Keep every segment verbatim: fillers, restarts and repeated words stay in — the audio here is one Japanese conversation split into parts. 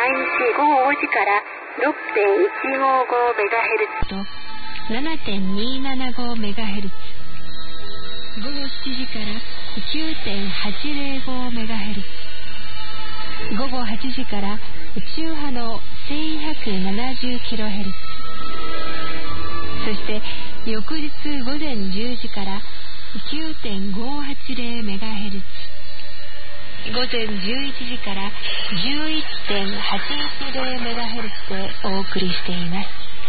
日午後ごじから ろくてんいちごごメガヘルツ と ななてんにーななごメガヘルツ、午後しちじから きゅうてんはちぜろごメガヘルツ、午後はちじから中波の せんひゃくななじゅうキロヘルツ、そして翌日午前じゅうじから きゅうてんごはちぜろメガヘルツ、午前じゅういちじから じゅういってんはちいちぜろメガヘルツでお送りしています。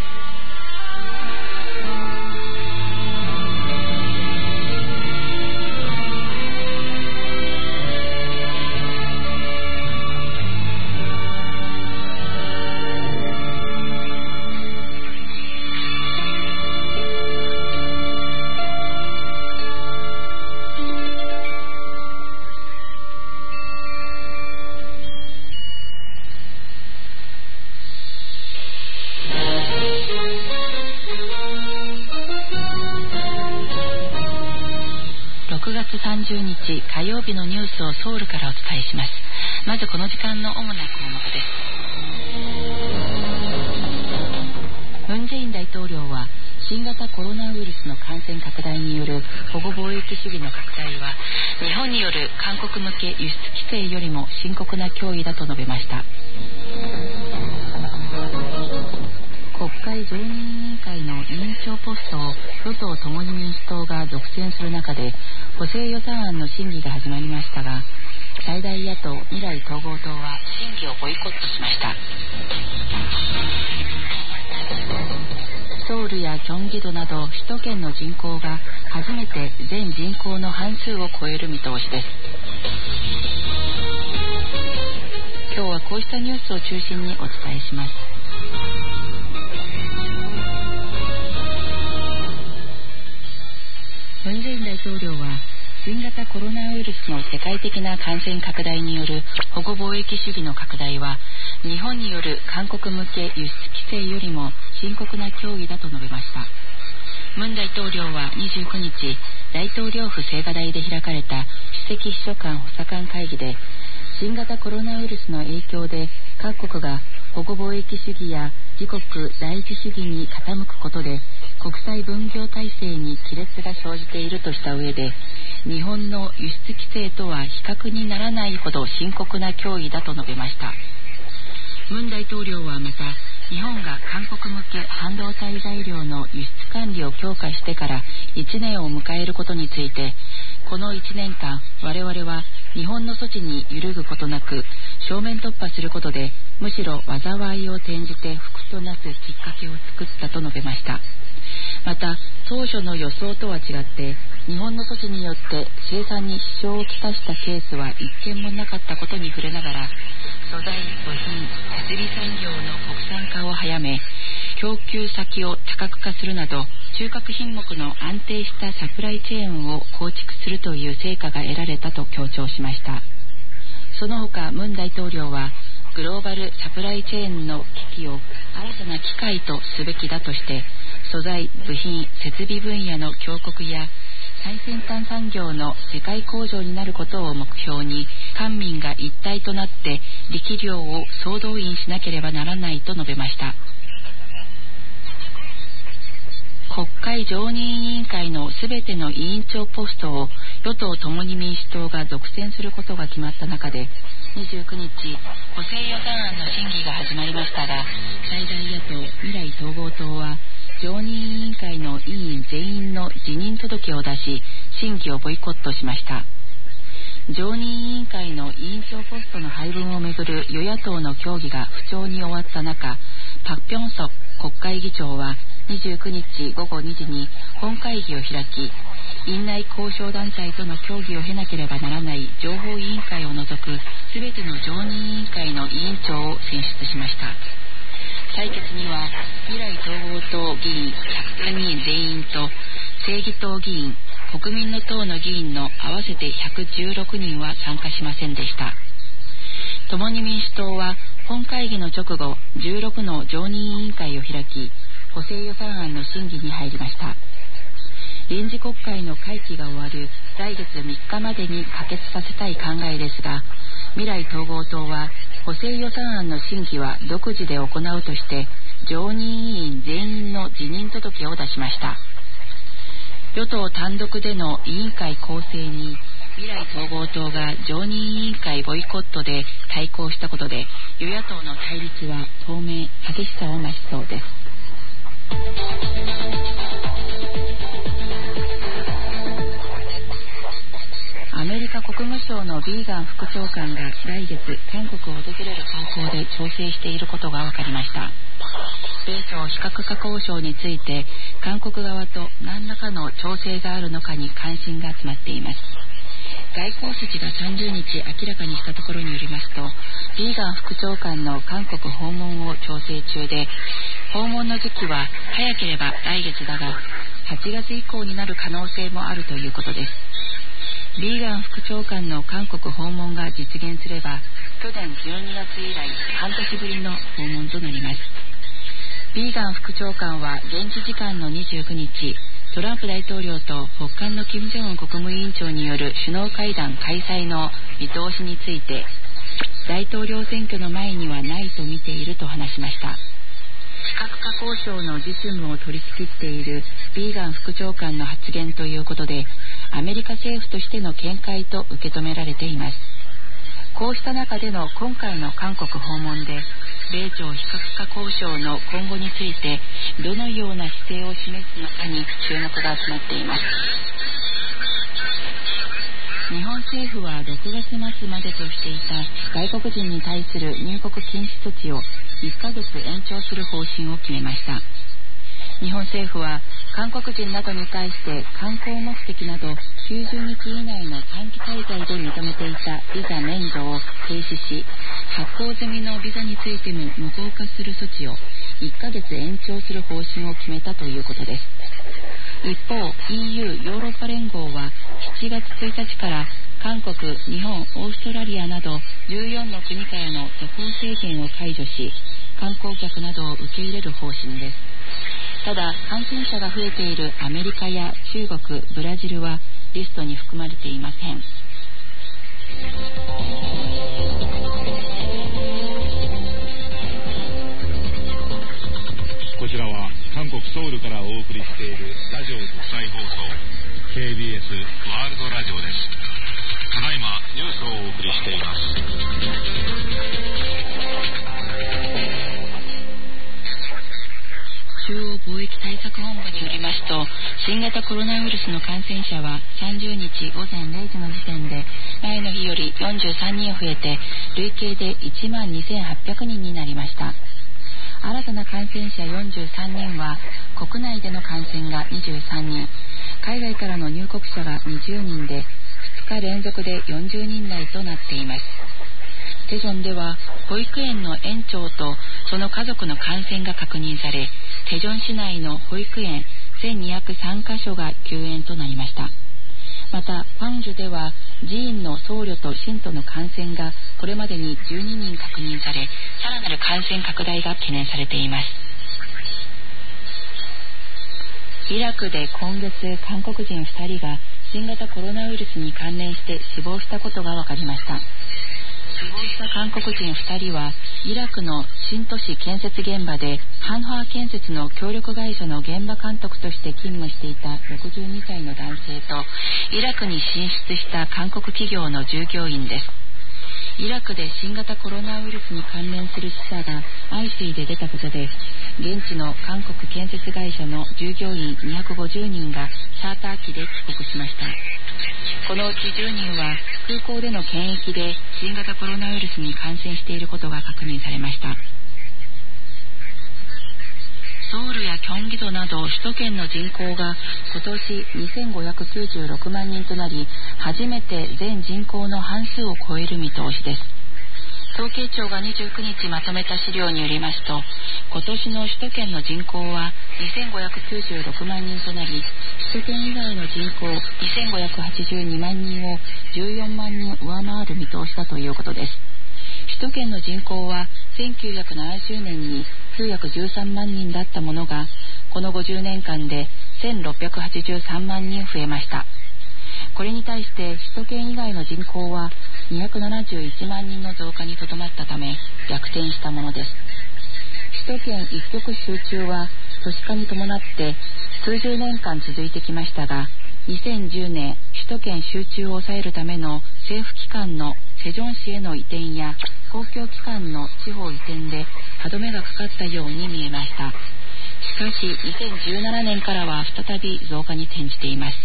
ろくがつさんじゅうにち火曜日のニュースをソウルからお伝えします。まずこの時間の主な項目です。ムン・ジェイン大統領は新型コロナウイルスの感染拡大による保護貿易主義の拡大は日本による韓国向け輸出規制よりも深刻な脅威だと述べました。国会常任委員会の委員長ポストを与党共に民主党が独占する中で補正予算案の審議が始まりましたが、最大野党未来統合党は審議をボイコットしました。ソウルやキョンギドなど首都圏の人口が初めて全人口の半数を超える見通しです。今日はこうしたニュースを中心にお伝えします。ムン・ジェイン大統領は新型コロナウイルスの世界的な感染拡大による保護貿易主義の拡大は日本による韓国向け輸出規制よりも深刻な脅威だと述べました。ムン大統領はにじゅうくにち大統領府青瓦台で開かれた首席秘書官補佐官会議で、新型コロナウイルスの影響で各国が保護貿易主義や自国第一主義に傾くことで国際分業体制に亀裂が生じているとした上で、日本の輸出規制とは比較にならないほど深刻な脅威だと述べました。ムン大統領はまた、日本が韓国向け半導体材料の輸出管理を強化してからいちねんを迎えることについて、このいちねんかん我々は日本の措置に揺るぐことなく正面突破することで、むしろ災いを転じて福となすきっかけを作ったと述べました。また当初の予想とは違って日本の措置によって生産に支障をきたしたケースは一件もなかったことに触れながら、素材、部品、設備産業の国産化を早め、供給先を多角化するなど中核品目の安定したサプライチェーンを構築するという成果が得られたと強調しました。その他ムン大統領はグローバルサプライチェーンの危機を新たな機会とすべきだとして、素材、部品、設備分野の強国や最先端産業の世界工場になることを目標に、官民が一体となって力量を総動員しなければならないと述べました。国会常任委員会のすべての委員長ポストを与党共に民主党が独占することが決まった中で、にじゅうくにち補正予算案の審議が始まりましたが、最大野党未来統合党は常任委員会の委員全員の辞任届を出し、審議をボイコットしました。常任委員会の委員長ポストの配分をめぐる与野党の協議が不調に終わった中、パク・ピョンソ国会議長はにじゅうくにちごごにじに本会議を開き、院内交渉団体との協議を経なければならない情報委員会を除くすべての常任委員会の委員長を選出しました。採決には未来統合党議員ひゃくさんにん全員と正義党議員、国民の党の議員の合わせてひゃくじゅうろくにんは参加しませんでした。共に民主党は本会議の直後じゅうろくの常任委員会を開き、補正予算案の審議に入りました。臨時国会の会期が終わる来月みっかまでに可決させたい考えですが、未来統合党は補正予算案の審議は独自で行うとして常任委員全員の辞任届を出しました。与党単独での委員会構成に未来統合党が常任委員会ボイコットで対抗したことで与野党の対立は当面激しさを増しそうです。アメリカ国務省のビーガン副長官が来月韓国を訪れる方向で調整していることが分かりました。米朝非核化交渉について韓国側と何らかの調整があるのかに関心が集まっています。外交筋がさんじゅうにち明らかにしたところによりますと、ビーガン副長官の韓国訪問を調整中で、訪問の時期は早ければ来月だがはちがつ以降になる可能性もあるということです。ビーガン副長官の韓国訪問が実現すれば去年じゅうにがつ以来半年ぶりの訪問となります。ビーガン副長官は現地時間のにじゅうくにち、トランプ大統領と北韓の金正恩国務委員長による首脳会談開催の見通しについて、大統領選挙の前にはないと見ていると話しました。非核化交渉の実務を取り仕切っているビーガン副長官の発言ということで、アメリカ政府としての見解と受け止められています。こうした中での今回の韓国訪問で、米朝非核化交渉の今後についてどのような姿勢を示すのかに注目が集まっています。日本政府はろくがつ末までとしていた外国人に対する入国禁止措置をいっかげつ延長する方針を決めました。日本政府は韓国人などに対して観光目的などきゅうじゅうにち以内の短期滞在で認めていたビザ免除を停止し、発行済みのビザについても無効化する措置をいっかげつ延長する方針を決めたということです。一方 イーユー ヨーロッパ連合はしちがつついたちから韓国、日本、オーストラリアなどじゅうよんの国からの渡航制限を解除し、観光客などを受け入れる方針です。ただ、感染者が増えているアメリカや中国、ブラジルはリストに含まれていません。 こちらは韓国ソウルからお送りしているラジオ国際放送 ケービーエス ワールドラジオです。ただいまニュースをお送りしています。 中央貿易対策本部によりますと、新型コロナウイルスの感染者はさんじゅうにちごぜんれいじの時点で前の日よりよんじゅうさんにん増えて累計でいちまんにせんはっぴゃくにんになりました。新たな感染者よんじゅうさんにんは国内での感染がにじゅうさんにん、海外からの入国者がにじゅうにんでふつか連続でよんじゅうにん台となっています。テジョンでは保育園の園長とその家族の感染が確認され、テジョン市内の保育園せんにひゃくさんかしょが休園となりました。またファンジュでは寺院の僧侶と信徒の感染がこれまでにじゅうににん確認され、さらなる感染拡大が懸念されています。イラクで今月韓国人ふたりが新型コロナウイルスに関連して死亡したことが分かりました。死亡した韓国人ふたりはイラクの新都市建設現場でハンハー建設の協力会社の現場監督として勤務していたろくじゅうにさいの男性とイラクに進出した韓国企業の従業員です。イラクで新型コロナウイルスに関連する死者が相次いで出たことで、現地の韓国建設会社の従業員にひゃくごじゅうにんがチャーター機で帰国しました。このうちじゅうにんは空港での検疫で新型コロナウイルスに感染していることが確認されました。ソウルやキョンギ道など首都圏の人口が今年にせんごひゃくきゅうじゅうろくまんにんとなり、初めて全人口の半数を超える見通しです。統計庁がにじゅうくにちまとめた資料によりますと、今年の首都圏の人口はにせんごひゃくきゅうじゅうろくまんにんとなり、首都圏以外の人口にせんごひゃくはちじゅうにまんにんをじゅうよんまんにん上回る見通しだということです。首都圏の人口はせんきゅうひゃくななじゅうねんにきゅうひゃくじゅうさんまんにんだったものが、このごじゅうねんかんでせんろっぴゃくはちじゅうさんまんにん増えました。これに対して首都圏以外の人口はにひゃくななじゅういちまんにんの増加にとどまったため逆転したものです。首都圏一極集中は都市化に伴って数十年間続いてきましたが、にせんじゅうねん首都圏集中を抑えるための政府機関のセジョン市への移転や公共機関の地方移転で歯止めがかかったように見えました。しかしにせんじゅうななねんからは再び増加に転じています。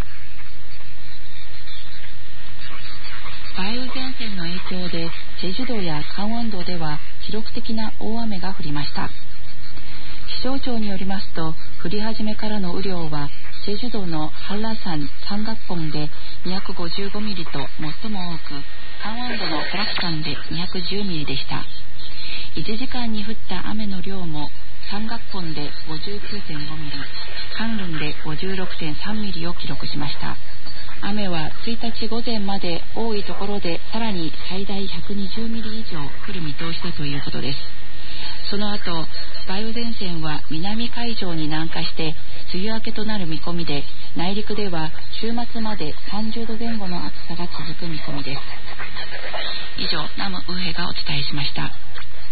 梅雨前線の影響でチェジュ島やカンウォン道では記録的な大雨が降りました。気象庁によりますと、降り始めからの雨量はチェジュ島のハッラ山山岳本でにひゃくごじゅうごミリと最も多く、カンウォン道のトラク山でにひゃくじゅうミリでした。いちじかんに降った雨の量も山岳本で ごじゅうきゅうてんごミリ、カンルンで ごじゅうろくてんさんミリを記録しました。雨はついたち午前まで多いところでさらに最大ひゃくにじゅうミリ以上降る見通しだということです。その後、梅雨前線は南海上に南下して梅雨明けとなる見込みで、内陸では週末までさんじゅうどぜん後の暑さが続く見込みです。以上、ナムウヘがお伝えしました。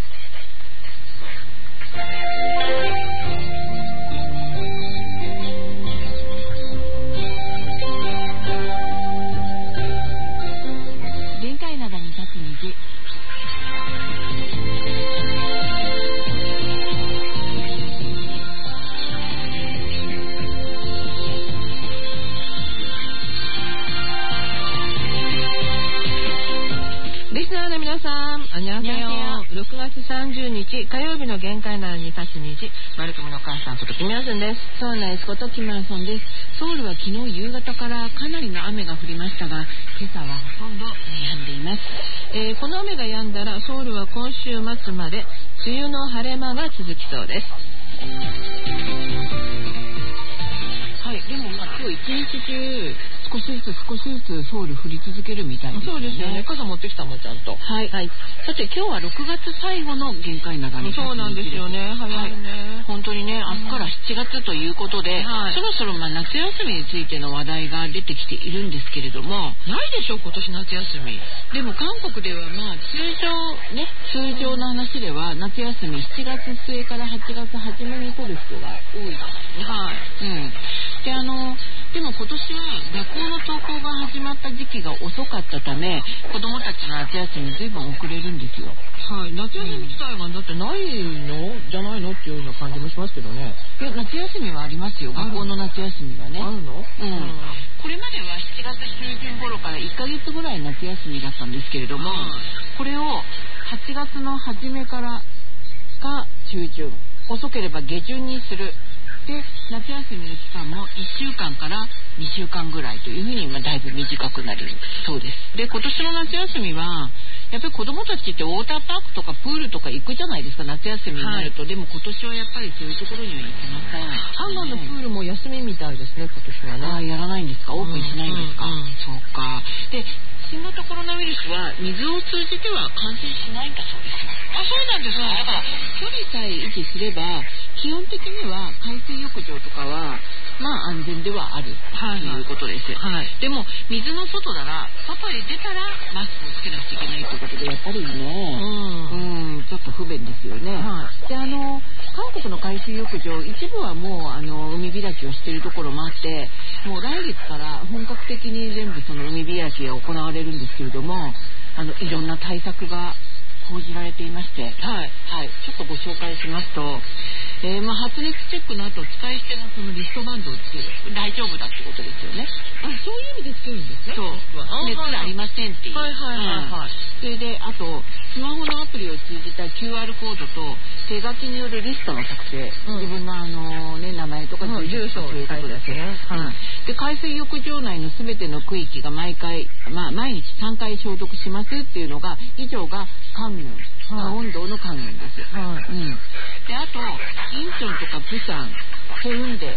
限界灘に立つ虹。 リスナーの皆さん、あにゃせよ。ろくがつさんじゅうにち火曜日の限界ならに立つ虹、マルコムの母さんことキムヤスンです。 そうなんですことキムヤスンです。ソウルは昨日夕方からかなりの雨が降りましたが、今朝はほとんど止んでいます。 えー、この雨が止んだらソウルは今週末まで梅雨の晴れ間が続きそうです。 はい、でもまあ今日一日中少しずつ少しずつソウル降り続けるみたいですね。 そうですよね。傘持ってきたもんちゃんと。 はい。はい、さて今日はろくがつ最後の限界長に。 そうなんですよね。早いね。はい、 本当にね、明日からしちがつということで、はい、そろそろまあ夏休みについての話題が出てきているんですけれども、 ないでしょ今年夏休み。 でも韓国ではまあ通常ね通常の話では夏休みしちがつすえからはちがつ初めに取る人が多いですね。 はい。 うん。であのでも今年は学校の登校が始まった時期が遅かったため、子どもたちの夏休みずいぶん遅れるんですよ。 はい、夏休み自体がだってないのじゃないのっていうような感じもしますけどね。 いや夏休みはありますよ。学校の夏休みはね。 あるの？ うん。うん、これまではしちがつ中旬頃からいっかげつぐらい夏休みだったんですけれども、うん、これをはちがつの初めからか中旬、遅ければ下旬にする。で夏休みの期間もいっしゅうかんからにしゅうかんぐらいというふうに今だいぶ短くなるそうです。で今年の夏休みはやっぱり子どもたちってウォーターパークとかプールとか行くじゃないですか、夏休みになると。はい、でも今年はやっぱりそういうところには行けません。 ハンガンのプールも休みみたいですね今年はね。 ああ、やらないんですか？オープンしないんですか？ うんうんうん、 そうか。で新型コロナウイルスは水を通じては感染しないんだそうですよ。 あ、そうなんですか。 だから距離さえ維持すれば基本的には海水浴場とかはまあ安全ではあるということです。 はいはい、 でも水の外なら外へ出たらマスクをつけなくちゃいけないということでやっぱりね、うん、うんちょっと不便ですよね。はい、であの韓国の海水浴場一部はもうあの海開きをしているところもあって、もう来月から本格的に全部その海開きが行われるんですけれども、あのいろんな対策が講じられていまして、はいはい、ちょっとご紹介しますと、えーまあ、発熱チェックの後使い捨てのそのリストバンドをつける、大丈夫だってことですよね。 あ、そういう意味でつけるんですね。 そう、熱ありませんっていう。 はいはいはいはい。 それであとスマホのアプリを通じた キューアール コードと手書きによるリストの作成、うん、自分のあの、ね、名前とか住所ということですね。はい、で海水浴場内のすべての区域が毎回、まあ、毎日さんかい消毒しますっていうのが以上が官民、はい、温度の官民です。はい、うん、であとインチョンとかプサン、ヘウンデ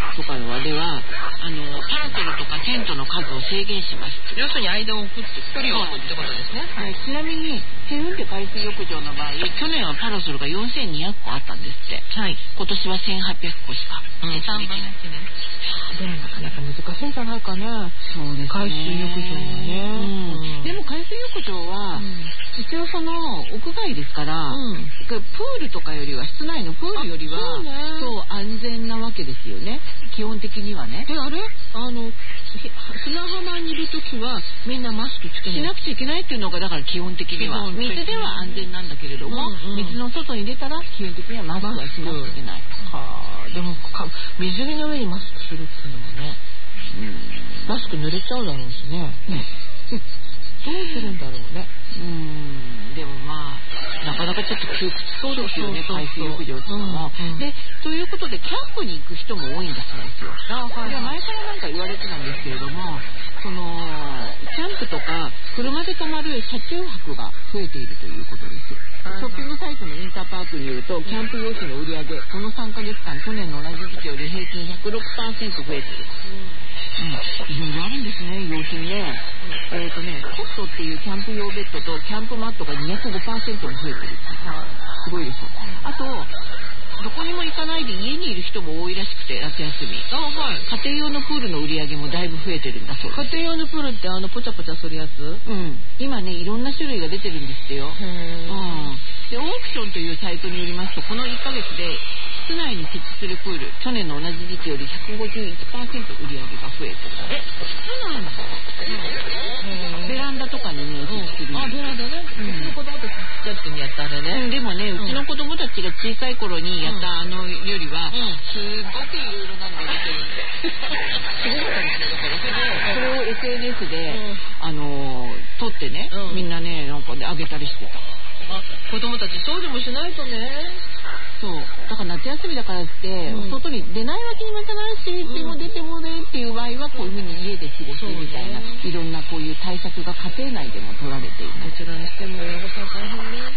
とかはではあのパラソルとかテントの数を制限します。要するに間を置くって距離を置くってことですね。はい、ちなみにヘウンテ海水浴場の場合、去年はパラソルがよんせんにひゃくこあったんですって。はい、今年はせんはっぴゃくこしか設置できない。でもなかなか難しいんじゃないかね。そうですね。海水浴場はね。うん、でも海水浴場は、うん、一応その屋外ですから、うん、プールとかよりは室内のプールよりはそう、ね、そう安全なわけですよね。基本的にはね。えあれあの砂浜にいるときはみんなマスクつけないしなくちゃいけないっていうのがだから基本的には水では安全なんだけれども、うんうん、水の外に出たら基本的にはマスクはしなくちゃいけない。はあ、でも水着の上にマスクするっていうのもね、うん、マスク濡れちゃうだろうしね。どうするんだろうね。うーん、でもまあなかなかちょっと窮屈そうですよね、海水浴場っていうのも、うんうん、でということでキャンプに行く人も多いんだそうですよ。あ、はい、で前からなんか言われてたんですけれども、そのキャンプとか車で泊まる車中泊が増えているということです。ショッピングサイトのインターパークによると、キャンプ用品の売り上げこのさんかげつかん去年の同じ時期より平均 ひゃくろくパーセント 増えている。うん、いろいろあるんですね、用品ね。うん、えっとね、コットっていうキャンプ用ベッドとキャンプマットが にひゃくごパーセント も増えてる。すごいでしょ。あとどこにも行かないで家にいる人も多いらしくて、夏休み。あ、はい。家庭用のプールの売り上げもだいぶ増えてるんだそうです。家庭用のプールってあのポチャポチャするやつ？うん。今ね、いろんな種類が出てるんですってよ。へー。うん。で、オークションというサイトによりますと、このいっかげつで室内に設置するプール、去年の同じ時期より ひゃくごじゅういちパーセント 売り上げが増えてる。え、室内なの？ベランダとかにね、設置する。あ、ベランダね。うん。うちの子供たちにやったあれね。うん、でもね、うちの子供たちが小さい頃にやったあのよりは、うん、すごくいろいろなのが出てるんで。すごかったですよ。だからそれで、それを エスエヌエス で、うん、あの撮ってね、うん、みんなね、なんかであげたりしてた。あ、子供たちそうでもしないとね。そうだから夏休みだからって、うん、外に出ないわけにもいかないし、うん、でも出てもねっていう場合はこういうふうに家で過ごすみたいな、ね、いろんなこういう対策が家庭内でも取られています。どちらにしても親御さん大変ね。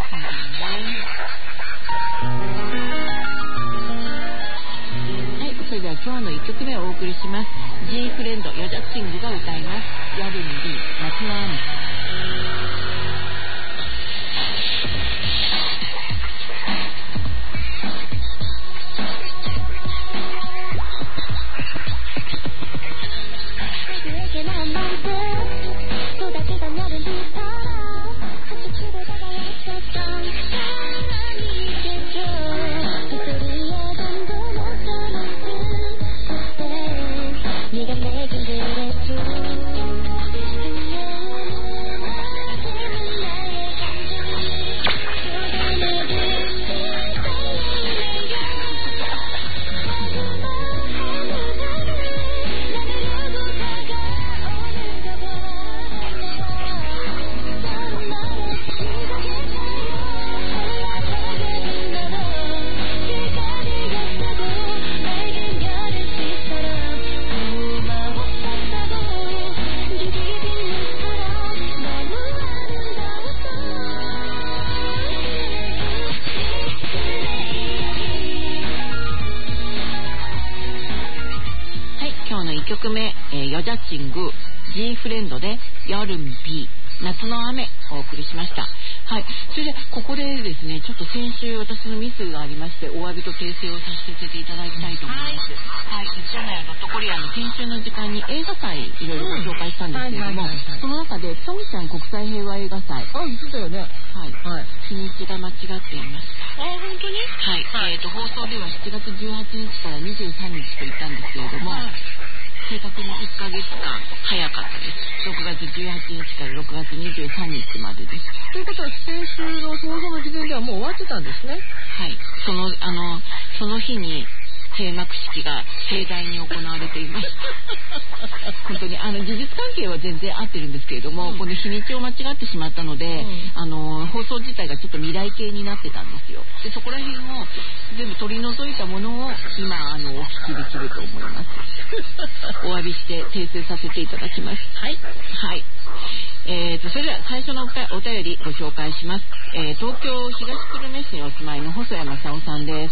はい、それでは今日のいっきょくめをお送りします。 G フレンドヨジャッシングが歌います。夜にいい夏の雨。ヨジャッチング G フレンドで夜んび夏の雨をお送りしました。はい、それでここでですね、ちょっと先週私のミスがありましてお詫びと訂正をさせていただきたいと思います。はい、一応ね、ドットコリアの研修の時間に映画祭いろいろご紹介したんですけれども、その中でピョンチャン国際平和映画祭、あ、言ってたよね。はい、はい、日にちが間違っています。あ、本当に？はい、はい、えーと放送ではしちがつじゅうはちにちからにじゅうさんにちと言ったんですけれども、はい、正確にいっかげつかん早かったです。ろくがつじゅうはちにちからろくがつにじゅうさんにちまでです。ということは先週の放送の時点ではもう終わってたんですね。はい、そのあのその日に閉幕式が盛大に行われています本当にあの事実関係は全然合ってるんですけれども、うん、この日にちを間違ってしまったので、うん、あの放送自体がちょっと未来形になってたんですよ。でそこら辺を全部取り除いたものを今あのお聞きできると思いますお詫びして訂正させていただきます。はい、はい、えーとそれでは最初のお便りご紹介します。えー、東京東久留米市にお住まいの細谷正夫さんです。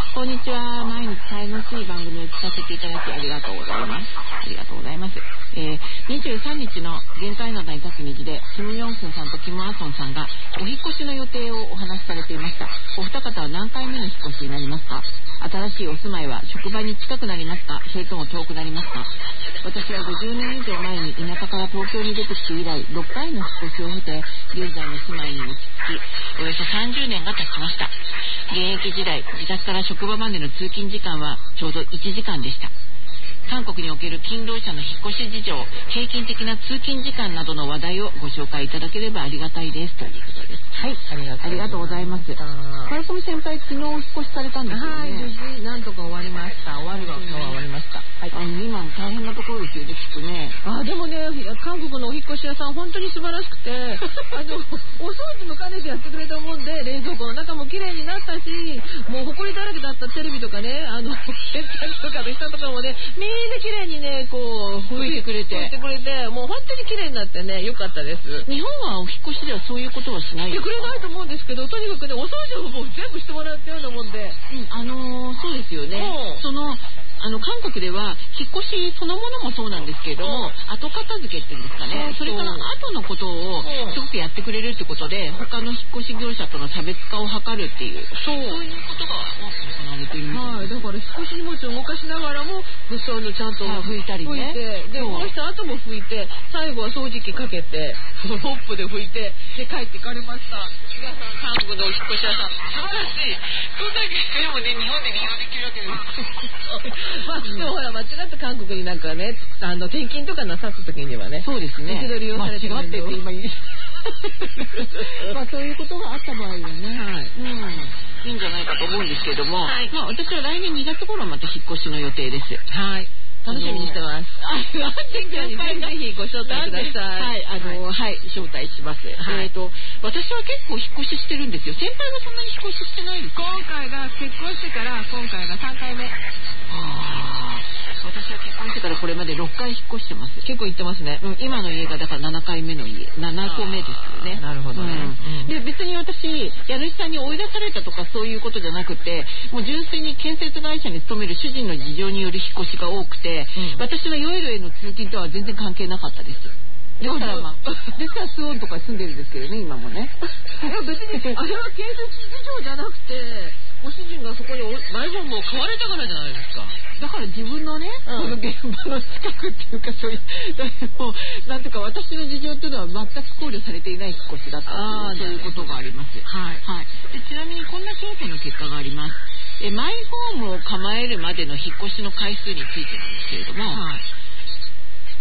こんにちは。毎日楽しい番組を聞かせていただきありがとうございます。ありがとうございます。えー、にじゅうさんにちの限界灘に立つ虹でキム・ヨンスンさんとキム・アソンさんがお引越しの予定をお話しされていました。お二方は何回目の引っ越しになりますか？新しいお住まいは職場に近くなりますか？それとも遠くなりますか？私はごじゅうねん以上前に田舎から東京に出てきて以来ろっかいの引っ越しを経て現在の住まいに落ち着きおよそさんじゅうねんが経ちました。現役時代自宅から職場までの通勤時間はちょうどいちじかんでした。韓国における勤労者の引っ越し事情、平均的な通勤時間などの話題をご紹介いただければありがたいですということです。 はい、ありがとうございます。 カルコミ先輩、昨日お引っ越しされたんですよね。はい、無事なんとか終わりました。終わるが今日は終わりました。はい、あの今も大変なところですよね、きっとね。あ、でもね、韓国のお引っ越し屋さん本当に素晴らしくて、あのお掃除も兼ねてやってくれたもんで、冷蔵庫の中も綺麗になったし、もう埃だらけだったテレビとかね、あの洗濯とかの下とかもね、みんな綺麗にね、こう拭いてくれて、拭いてくれて、もう本当に綺麗になってね、良かったです。日本はお引っ越しではそういうことはしないですか？いや、くれないと思うんですけど、とにかくね、お掃除をもう全部してもらったようなもんで、うん、あのー、そうですよね。そのあの韓国では引っ越しそのものもそうなんですけれども、後片付けっていうんですかね、それから後のことをすごくやってくれるってことで、他の引っ越し業者との差別化を図るっていう、そうそういうことが行われているみたいです。はい、だから引っ越し荷物を動かしながらもそういうのちゃんと拭いたりね、拭いて、でこの人後も拭いて、最後は掃除機かけてモップで拭いて、で帰っていかれました。皆さん韓国のお引っ越し屋さん素晴らしい。そんだけでもね、日本で利用できるわけですまあ、でもほら間違って韓国になんかね、あの転勤とかなさった時にはね、そうですね、一度利用されて間違ってって今言いまあそういうことがあった場合はね、はい、うん、いいんじゃないかと思うんですけれども、はい、まあ私は来年にがつ頃また引っ越しの予定です。はい、楽しみにしてます。あ、ぜひぜひご招待ください。はい、あの、はい、招待します。えっと、私は結構引っ越ししてるんですよ。先輩はそんなに引っ越ししてないですか？今回が結婚してから今回がさんかいめ。ああ、私は結婚してからこれまでろっかい引っ越してます。結構行ってますね。うん、今の家がだからななかいめの家、ななこめですよね。なるほどね。うん、で別に私家主さんに追い出されたとかそういうことじゃなくて、もう純粋に建設会社に勤める主人の事情による引っ越しが多くて、うん、私のヨイロへの通勤とは全然関係なかったです。ですからまあ、ですからスウォンとか住んでるんですけどね、今もね。いや別にあれは建設事情じゃなくて、ご主人がそこにマイホームを買われたからじゃないですか。だから自分のね、うん、この現場の近くっていうか、そういうもうなんとか私の事情っていうのは全く考慮されていない引っ越しだったという、そういうことがあります。はい、はい、でちなみにこんな調査の結果があります。えマイホームを構えるまでの引っ越しの回数についてなんですけれども、はい、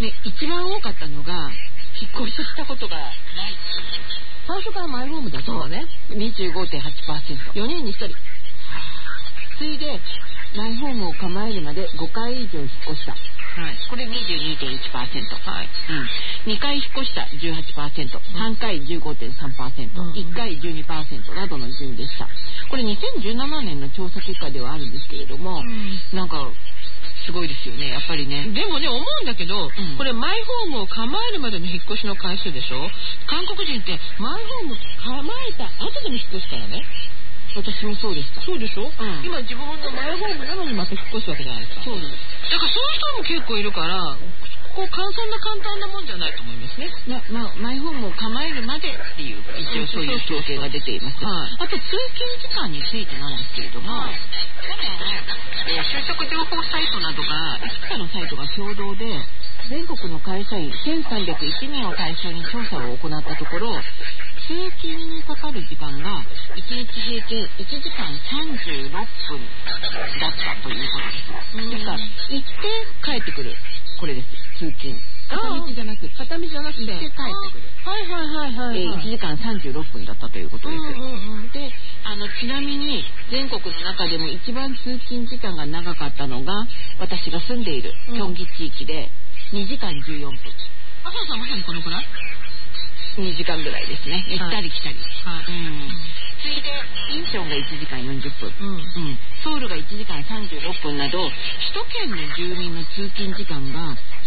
ね、一番多かったのが引っ越ししたことがない。最初からマイホームだそうね、にじゅうごてんはちパーセント、よにんにひとり。次いでマイホームを構えるまでごかい以上引っ越した、はい、これ にじゅうにてんいちパーセント、はい、うん、にかい引っ越した じゅうはちパーセント、さんかい じゅうごてんさんパーセント、うん、いっかい じゅうにパーセント などの順でした。これにせんじゅうななねんの調査結果ではあるんですけれども、うん、なんかすごいですよね、やっぱりね。でもね、思うんだけど、うん、これマイホームを構えるまでの引っ越しの回数でしょ。韓国人ってマイホーム構えた後でも引っ越すからね。私もそうでした。そうでしょ、うん、今自分のマイホームなのにまた引っ越すわけじゃないですか。そうです。だからそういう人も結構いるから、ここ簡単な簡単なもんじゃないと思いますね。ま、まあ、マイホームを構えるまでっていう一応そういう統計が出ています。はい、あと通勤時間についてなんですけれども、はい、去年、えー、就職情報サイトなどがいくつかのサイトが共同で全国の会社員せんさんびゃくいちにんを対象に調査を行ったところ、通勤にかかる時間がいちにち平均いちじかんさんじゅうろっぷんだったということです。ですから行って帰ってくる、これです、通勤。片道じゃなくて、片道じゃなくて行って帰ってくる。はいはいはいはい、はい、えー、いちじかんさんじゅうろっぷんだったということです。うんうんうん、で、あのちなみに全国の中でも一番通勤時間が長かったのが私が住んでいるキョンギ地域でにじかんじゅうよんぷん。朝さんまさにこのくらい？にじかんぐらいですね。行ったり来たり、はい、うん、次いでインチョンがいちじかんよんじゅっぷん、うんうん、ソウルがいちじかんさんじゅうろっぷんなど首都圏の住民の通勤時間が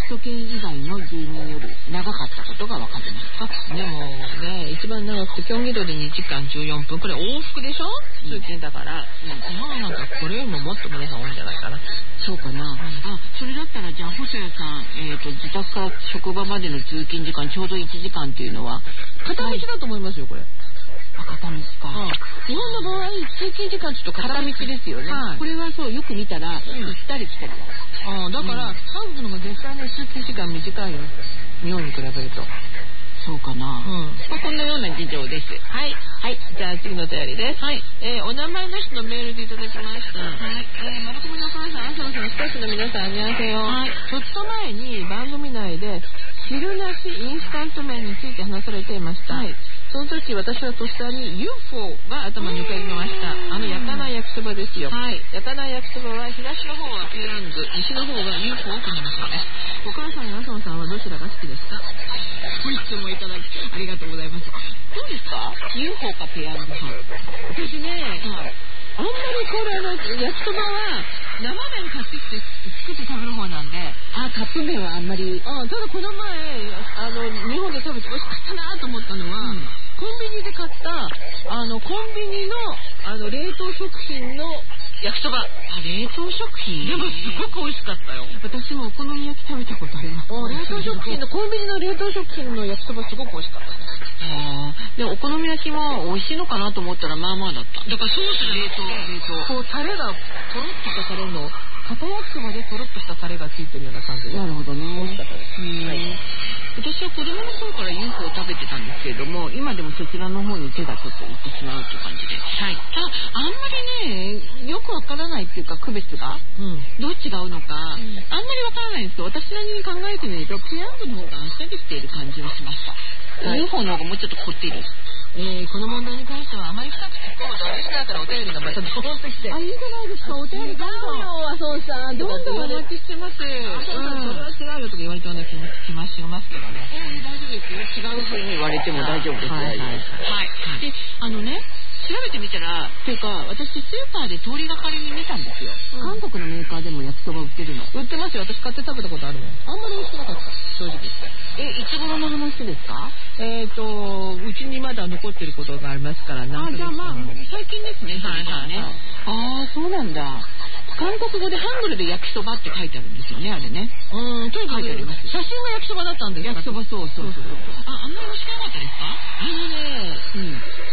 首都圏以外の住民より長かったことが分かります。 あ、でもね、一番長くて京畿道でにじかんじゅうよんぷん、これ往復でしょ、通勤だから、うん、日本なんかこれよりももっと皆さん多いんじゃないかな。 そうかな、うん、あ、それだったらじゃあ細谷さん、えーと、自宅から職場までの通勤時間ちょうどいちじかんっていうのは片道だと思いますよこれ。 あ、片道か、 うん、日本の場合通勤時間ちょっと片道ですよね、 はい、これはそうよく見たら、うん、行ったり来たりだ、 あ、だから、うん、韓国の方が絶対ね通勤時間短いよ、日本に比べると。 そうかな、 うん、まあ、こんなような事情です。はい、はい、じゃあ次のお便りです。はい、えー、お名前の人のメールでいただきました。うん、はい、えー、丸込のお母さん、朝のさん、スタッフの皆さん、あんにゃんせよ。はい、ちょっと前に番組内で汁なしインスタント麺について話されていました。はい、その時私はとっさに ユーフォー が頭に浮かびました。あのやたな焼きそばですよ。はい、やたな焼きそばは東の方はペヤング、西の方は ユーフォー を好むそうです。お母さんや麻生さんはどちらが好きですか？ ご質問いただきありがとうございます。どうですか？ ユーフォー かペヤング派。 私ね、はい、あんまりこれあの焼きそばは生麺買ってきて作って食べる方なんで、 あ、カップ麺はあんまり、 あ、ただこの前あの日本で食べて美味しかったなと思ったのは、うん、コンビニで買ったあのコンビニのあの冷凍食品の焼きそば。 あ、冷凍食品でもすごく美味しかったよ。 私もお好み焼き食べたことあります。 冷凍食品のコンビニの冷凍食品の焼きそばすごく美味しかった。 あ、でお好み焼きも美味しいのかなと思ったらまあまあだった。 だからソース冷凍冷凍こうタレがとろっとしたタレの片焼きそばでとろっとしたタレがついてるような感じで。 なるほどね。 美味しかったです。はい、 私は子供の頃から ユーフォー を食べてたんですけれども、今でもそちらの方に手がちょっといってしまうという感じです。はい。ただあんまりねよくわからないっていうか区別が、うん、どう違うのか、うん、あんまりわからないんですけど、私なりに考えてみるとペヤングの方があっさりしている感じがしました。はい、ユーフォー の方がもうちょっとこってり。 えー、この問題に関してはあまり深く突っ込むとリスナーからお便りがまたドーンときて、 あ、いいじゃないですか、お便りどんどんよ、麻生さん、 どんどんお待ちしてます。麻生さん、それは違うよとか言われたような気もしますけどね。 えー、大丈夫ですよ、違う風に言われても大丈夫です。はいはいはい、はい、で、あのね、調べてみたら、というか私スーパーで通りがかりに見たんですよ、うん、韓国のメーカーでも焼きそば売ってるの。 売ってますよ、私買って食べたことあるもん。あんまり美味しくなかった、正直言って。 え、いつ頃の話ですか？ えーと、うちにまだ残ってることがありますからな。 あ、じゃあまあ最近ですね。はいはいはい。ああ、そうなんだ。韓国語でハングルで焼きそばって書いてあるんですよね、あれね。 うん、とにかく写真が焼きそばだったんです。 焼きそば、そうそうそう。あ、あんまり美味しくなかったですか？ あのね、うん、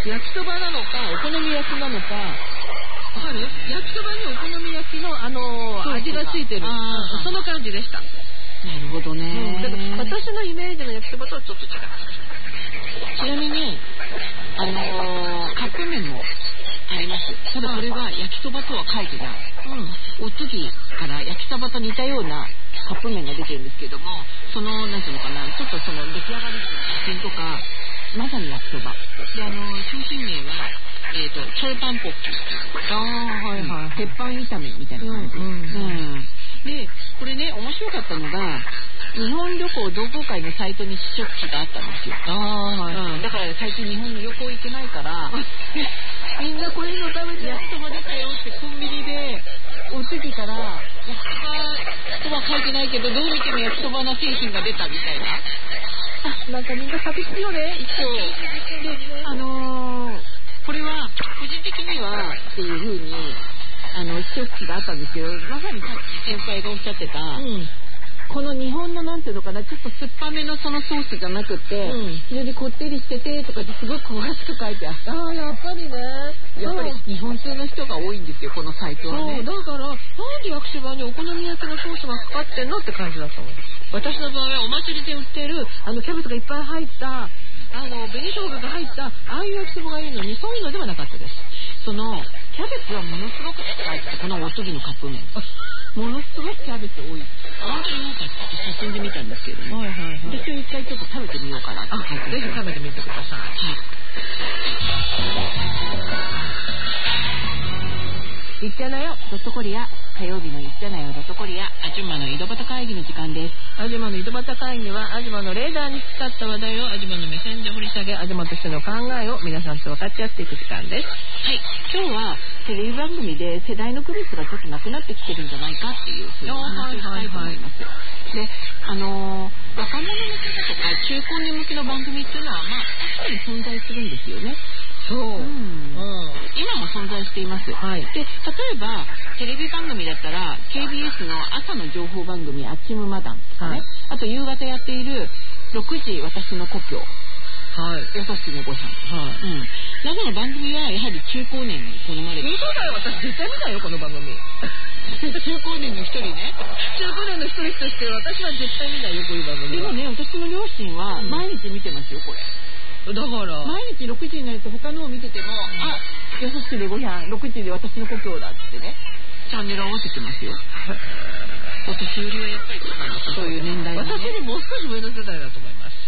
焼きそばなのかお好み焼きなのかわかる？焼きそばにお好み焼きのあのー、味がついてる、その感じでした。 なるほどね、 うん、だから私のイメージの焼きそばとはちょっと違う。 ちなみにあのー、カップ麺もあります。ただこれは焼きそばとは書いてない、うん、お次から焼きそばと似たようなカップ麺が出てるんですけども、そのなんていうのかな、ちょっとその出来上がりの写真とかまさに焼きそばで、あのー、商品名はえーとチョルパンポッキー、あー、はいはい、鉄板炒めみたいな感じ、うんうんうん、でこれね面白かったのが日本旅行同好会のサイトに試食機があったんですよ。あ、はい、うん、だから最近日本に旅行行けないからみんなこれのために焼きそば出たよってコンビニでお次から焼きそばとは書いてないけどどう見ても焼きそばの製品が出たみたいな。あ、なんかみんな寂しいよね一応で、あのー、これは個人的にはっていう風にあの試食機があったんですけど、まさにさっき先輩がおっしゃってた、うん、この日本のなんていうのかな、ちょっと酸っぱめのそのソースじゃなくて、うん、非常にこってりしててとかってすごく詳しく書いてあった。 あ、やっぱりね、 やっぱり日本通の人が多いんですよこのサイトはね。 だからなんで焼きそばにお好み焼きのソースがかかってんのって感じだったの。私の場合はお祭りで売ってるあのキャベツがいっぱい入ったあの紅生姜が入ったああいう焼きそばがいいのに、そういうのではなかったです。 そのキャベツはものすごく高いって、このお次のカップ麺ものすごくキャベツ多い、本当に多かったって写真で見たんですけれども、はいはいはい、私を一回ちょっと食べてみようかなって。 あ、ぜひ食べてみてください。はい、 いっちゃなよドットコリア、火曜日のいっちゃなよドットコリア、アジュマの井戸端会議の時間です。 アジュマの井戸端会議はアジュマのレーダーに使った話題をアジュマの目線で掘り下げ、アジュマとしての考えを皆さんと分かち合っていく時間です。 はい、今日はテレビ番組で世代の区別がちょっとなくなってきてるんじゃないかっていうそういう話をしたいと思います。で、あのー、若者向けとか中高年向けの番組っていうのはまあ確かに存在するんですよね。そう、うんうん、今も存在しています、はい、で例えばテレビ番組だったら ケービーエス の朝の情報番組あっちむまだんとかね、はい、あと夕方やっているろくじ私の故郷、はい、よそしねごさん、はい、うん、などの番組はやはり中高年に好まれる。そうだよ、私絶対見ないよこの番組中高年の一人ね中高年の一人として私は絶対見ないよこういう番組。でもね、私の両親は毎日見てますよこれ。だから毎日ろくじになると他のを見てても、うん、あ、よそしねごひゃんろくじで私の故郷だってねチャンネル合わせてますよ。私よりはやっぱりそういう年代の、ね、私よりもう少し上の世代だと思います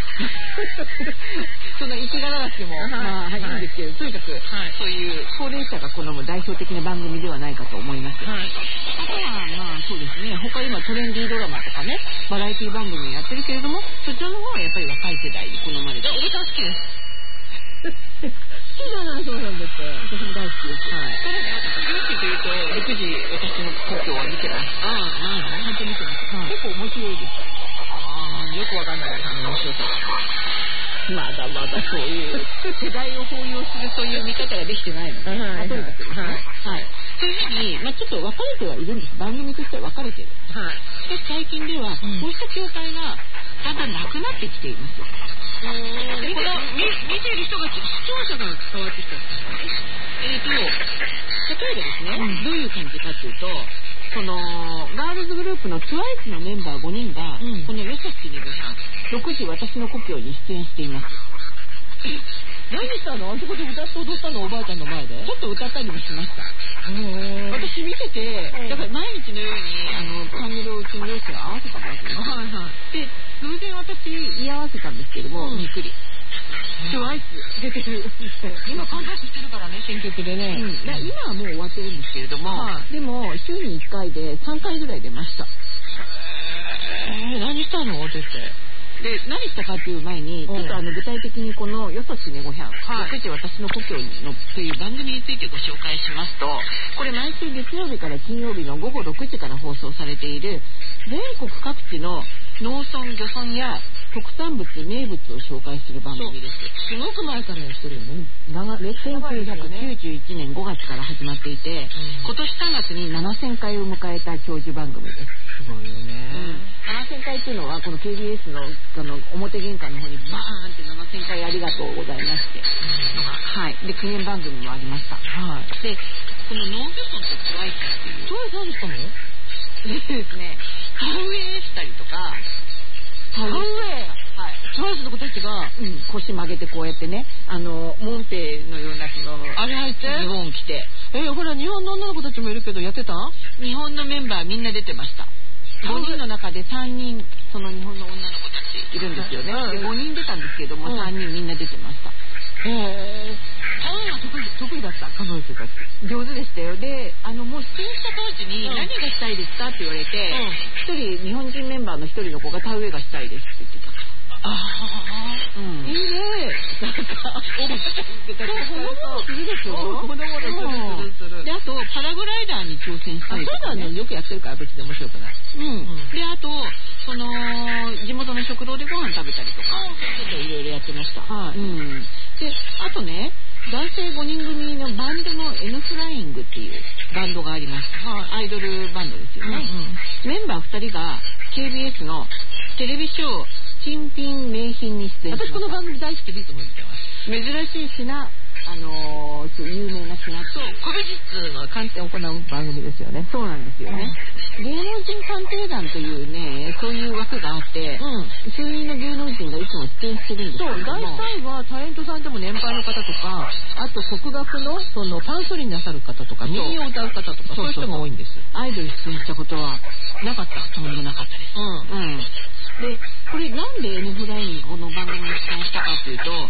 その生き柄なくても、はい、まあ、はい、いいんですけど、とにかく、はい、そういう高齢者が好む代表的な番組ではないかと思います、はい、あとはまあそうですね、他今トレンディードラマとかねバラエティ番組やってるけれども、そちらの方はやっぱり若い世代に好まれて、おばさん好きです好きだな、そうなんですって。私も大好きです。はい。ただね、私よくというとろくじ私の故郷は見てます。ああ、はい、本当に見てます。はい、結構面白いです。ああ、よくわかんないです、あの面白さ。まだまだそういう世代を包容するそういう見方ができてないので、はい、とにかくですね。はい。はい、そういうふうに、まあちょっと分かれてはいるんです。番組としては分かれてる。はい。しかし最近では、うん、こうした境界がだんだんなくなってきています。うん、でこの見ている人が視聴者が変わってきたんですね。えーと例えばですね、うん、どういう感じかというと、そのガールズグループの トゥワイス のメンバーごにんが、うん、このよそしねごさんろくじ私の故郷に出演しています。何したの？あそこで歌って踊ったの？おばあちゃんの前でちょっと歌ったりもしました。私見てて、だから毎日のようにあのチャンネルをうちの両親が合わせたわけです。はいはい。で偶然私言い合わせたんですけども、うん、びっくり。トゥワイス出てる。今カムバックしてるからね、選曲でね。うん、今はもう終わってるんですけれども、はい、でも週にいっかいでさんかいぐらい出ました。えー、何したの？って言って。で何したかっていう前に、ちょっとあの具体的にこのよそしねごひゃん、はい、ろくじ私の故郷のという番組についてご紹介しますと、これ毎週月曜日から金曜日のごごろくじから放送されている全国各地の農村漁村や特産物名物を紹介する番組です。すごく前からやってるよね。せんきゅうひゃくきゅうじゅういちねんごがつから始まっていて、うん、今年さんがつにななせんかいを迎えた長寿番組です。すごいよね、うん、ななせんかいっていうのはこの ケービーエス の, あの表玄関の方にバーンってななせんかいありがとうございまして、うん、はい、で記念番組もありました、はい、でこの農業村とトゥワイスっていうトゥワイス何したのでですね、田植えしたりとか、田植え、はい、トゥワイスの子たちが、うん、腰曲げてこうやってね、あのモンペのようなそのあれ履いて日本着て、えー、ほら日本の女の子たちもいるけどやってた？日本のメンバーみんな出てました。ごにんの中でさんにんその日本の女の子たちいるんですよね、うん、でごにん出たんですけれども、うん、さんにんみんな出てました。へえ、田植えは得意、得意だった。彼女たち上手でしたよ。で、あのもう出演した当時に、うん、何がしたいですかって言われて、一、うん、人日本人メンバーの一人の子が田植えがしたいですって言ってた。ああ、うん、いいね。なんかおばあちゃんってたらほのぼのするでしょ。ほのぼのするするする。で、あとパラグライダーに挑戦したりとか、ね、そうなのよくやってるから別に面白くない。うん。うん、で、あとその地元の食堂でご飯食べたりとか、ちょっといろいろやってました。はい。うん。で、あとね、男性ごにん組のバンドの N フライングっていうバンドがあります。はい、アイドルバンドですよね。うんうん、メンバーふたりが ケービーエス のテレビショー珍品名品に出演しました。私この番組大好きでいいと思ってます。珍しい品、あのー、有名な品と古美術の鑑定を行う番組ですよね。そうなんですよね。うん、芸能人鑑定団というね、そういう枠があって、うん、数人の芸能人がいつも出演してるんですけども、そう、大体はタレントさんでも年配の方とか、あと国楽のそのパンソリンなさる方とか、民謡を歌う方とか、そういう人が多いんです。アイドル出演したことはなかった、とんでなかったです。うん。うん、で、これなんで N フライングこの番組に出演したかというと、そ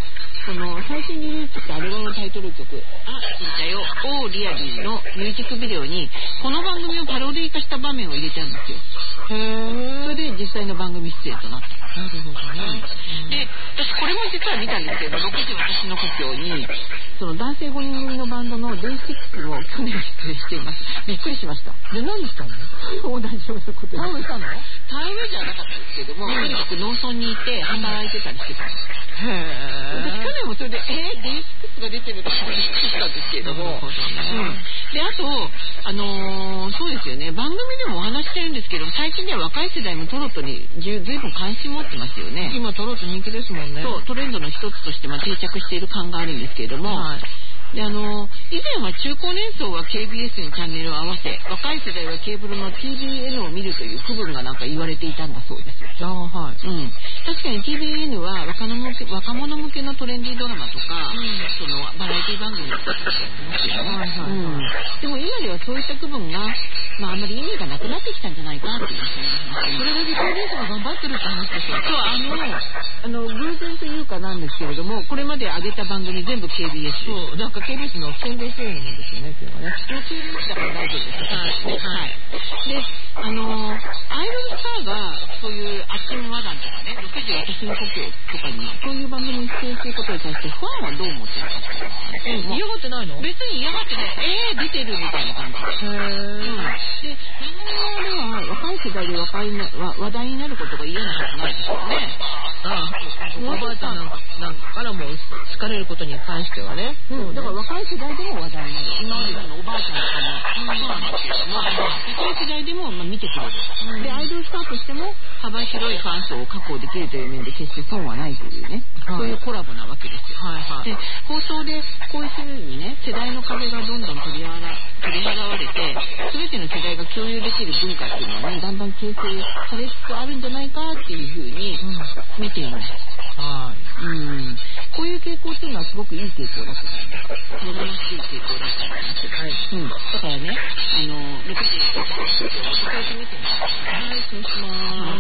その最新リリースしたアルバムのタイトル曲「あ、聞いたよ、オーリアリー」のミュージックビデオにこの番組をパロディ化した場面を入れたんですよ。へー。それで実際の番組出演となった。なるほどね。うん、で、私これも実は見たんですけど、ろくじ私の故郷にその男性ごにん組のバンドの デイシックス も去年出演しています。びっくりしました。で、何したの？同じようなことで。田植えしたの？田植えじゃなかったですけども、うん、とにかく農村にいて働いてたりしてたんです。へー。私去年もそれで、えー、デイシックス が出てるとかびっくりしたんですけれども。なるほどね。うん。で、あと、あのー、そうですよね、番組でもお話してるんですけど、最近では若い世代もトロットにずいぶん関心持ってますよね。今トロット人気ですもんね。そう、トレンドの一つとしてまあ定着している感があるんですけれども、はい、であの以前は中高年層は ケービーエス にチャンネルを合わせ、若い世代はケーブルの ティービーエヌ を見るという区分がなんか言われていたんだそうです。あ、はい、うん、確かに ティービーエヌ は若者向け、若者向けのトレンディードラマとか、うん、そのバラエティ番組とかますよね。はいはいはい、うん、でも今ではそういった区分が、まあ、あんまり意味がなくなってきたんじゃないかっていう話。それだけ ケービーエス が頑張ってるって話でしょ。そう、あのあの偶然というかなんですけれども、これまで上げた番組全部 ケービーエス です。そう、なんか ケービーエス の宣伝してるもんですよね、今日はね。ケービーエス だから大丈夫です。はい。はい。で、あのアイドルスターがそういうアッチン和談とかね、ろくじ私の故郷とかにそういう番組に出演することに対してファンはどう思ってるかっていうのはね。え、嫌がってないの？別に嫌がってない。えー、出てるみたいな感じ。へー。うん。で、番組では若い世代で若いな話題になることが嫌なはずないですよね。ああ、おばあちゃんなんかからも好かれることに関してはね。うん、だから若い世代でも話題になる。今までのおばあちゃんとかも、そうなんですけども、若い世代でもまあ見てくれる。うん、で、アイドルスターとしても幅広いファン層を確保できるという面で決して損はないというね、はい、そういうコラボなわけですよ。はいはい、で、放送でこういうふうにね、世代の壁がどんどん取り払取り払われて、全ての世代が共有できる文化っていうのはね、だんだん形成されつつあるんじゃないかっていうふうに見ています。はい。うん。こういう傾向っていうのはすごくいい傾向だと思います。望ましい傾向だと思います。はい。うん。だからね、あの、ろくじにお伝えしてみてます。はい、そうします。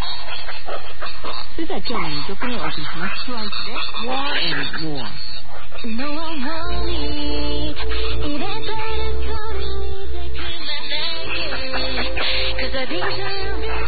それでは今日のにきょくめをお送りします。トゥワイスで More and More。No one honey, it ain't better for me to keep my name. Cause I think you'll be